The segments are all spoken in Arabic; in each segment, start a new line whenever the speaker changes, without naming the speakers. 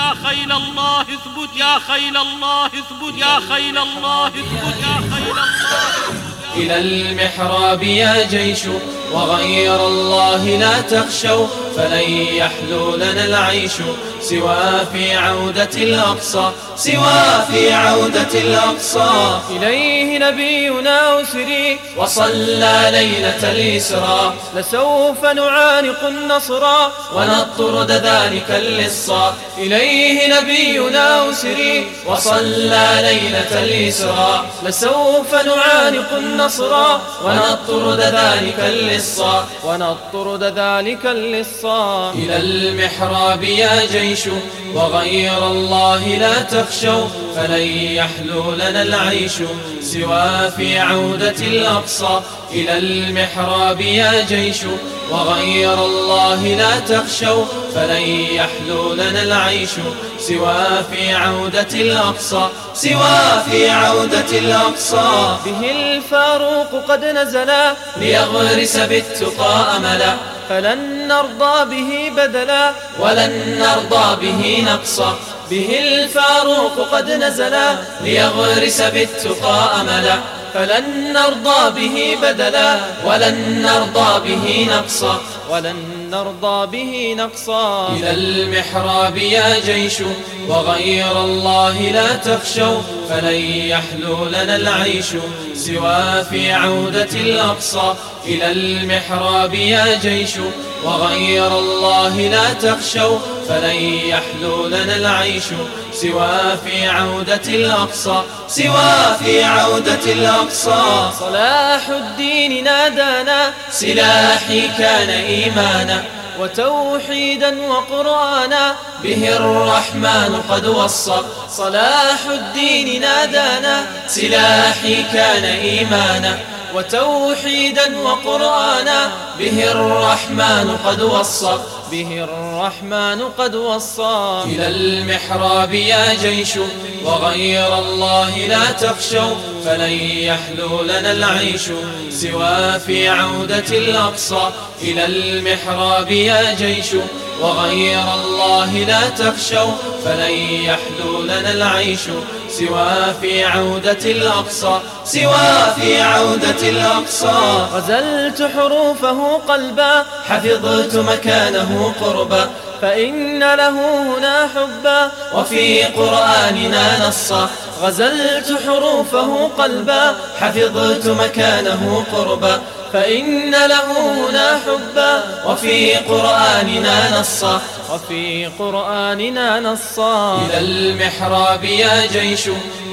يا خيل الله اثبت، يا خيل الله اثبت، يا خيل الله اثبت، يا خيل الله.
إلى المحراب يا جيش وغير الله لا تخشوا، فلن يحلو لنا العيش سوى في عودة الأقصى، سوى في عودة الأقصى.
إليه نبينا أسري
وصلى ليلة الإسراء،
لسوف نعانق النصر
ونطرد ذلك اللصا.
إليه نبينا أسري
وصلى ليلة الإسراء،
لسوف نعانق النصر
ونطرد ذلك اللصا،
ونطرد ذلك اللصا.
إلى المحراب يا جيش وغير الله لا تخشوا، فلن يحلو لنا العيش سوى في عودة الأقصى. إلى المحراب يا جيش وغير الله لا تخشوا، فلن يحلو لنا العيش سوى في عودة الأقصى، سوى في عودة الأقصى.
به الفاروق قد نزلا
ليغرس بالتقى أملا،
فلن نرضى به بدلا
ولن نرضى به نقصا.
به الفاروق قد نزلا
ليغرس بالتقى أملا،
فلن نرضى به بدلا
ولن نرضى به نقصا،
ولن نرضى به نقصا.
إلى المحراب يا جيش وغير الله لا تخشوا، فلن يحلو لنا العيش سوى في عودة الأقصى. إلى المحراب يا جيش وغير الله لا تخشوا، فلن يحلو لنا العيش سوى في عودة الأقصى، سوى في عودة الأقصى.
صلاح الدين نادانا،
سلاحي كان إيمانا
وتوحيدا وقرآنا،
به الرحمن قد وصى.
صلاح الدين نادانا،
سلاحي كان إيمانا
وتوحيدا وقرآنا،
به الرحمن قد وصى،
به الرحمن قد وصى.
إلى المحراب يا جيش وغير الله لا تخشوا، فلن يحلو لنا العيش سوى في عودة الأقصى. إلى المحراب يا جيش وغير الله لا تخشوا، فلن يحلو لنا العيش سوى في عودة الأقصى، سوى في عودة الأقصى.
غزلت حروفه قلبا،
حفظت مكانه قربا،
فإن له هنا حبا
وفي قرآننا نصا.
غزلت حروفه قلبا،
حفظت مكانه قربا،
فإن له هنا حبا
وفي قرآننا نصا،
وفي قرآننا نصا.
إلى المحراب يا جيش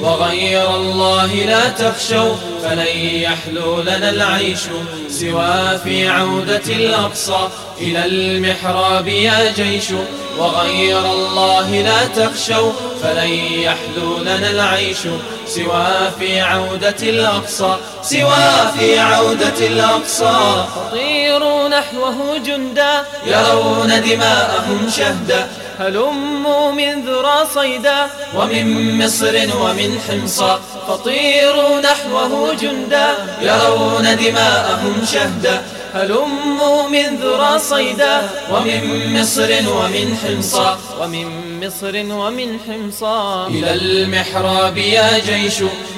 وغير الله لا تخشوا، فلن يحلو لنا العيش سوى في عودة الأقصى. إلى المحراب يا جيش وغير الله لا تخشوا، فلن يحلو لنا العيش سوى في عودة الأقصى، سوى في عودة الأقصى.
فطيروا نحوه جندا،
يرون دماءهم شهدا،
هلموا من ذرى صيدا،
ومن مصر ومن حمصا.
فطيروا نحوه جندا،
يرون دماءهم شهدا،
هلموا من ذرى صيدا،
ومن مصر ومن حمصا،
ومن مصر ومن حمصا.
إلى المحراب يا جيش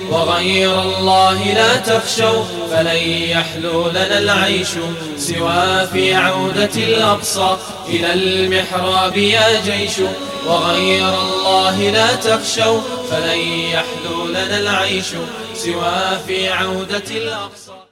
وغير الله لا تخشوا، فلن يحلو لنا العيش سوى في عودة الأقصى. إلى المحراب يا جيش وغير الله لا تخشوا، فلن يحلو لنا العيش سوى في عودة الأقصى.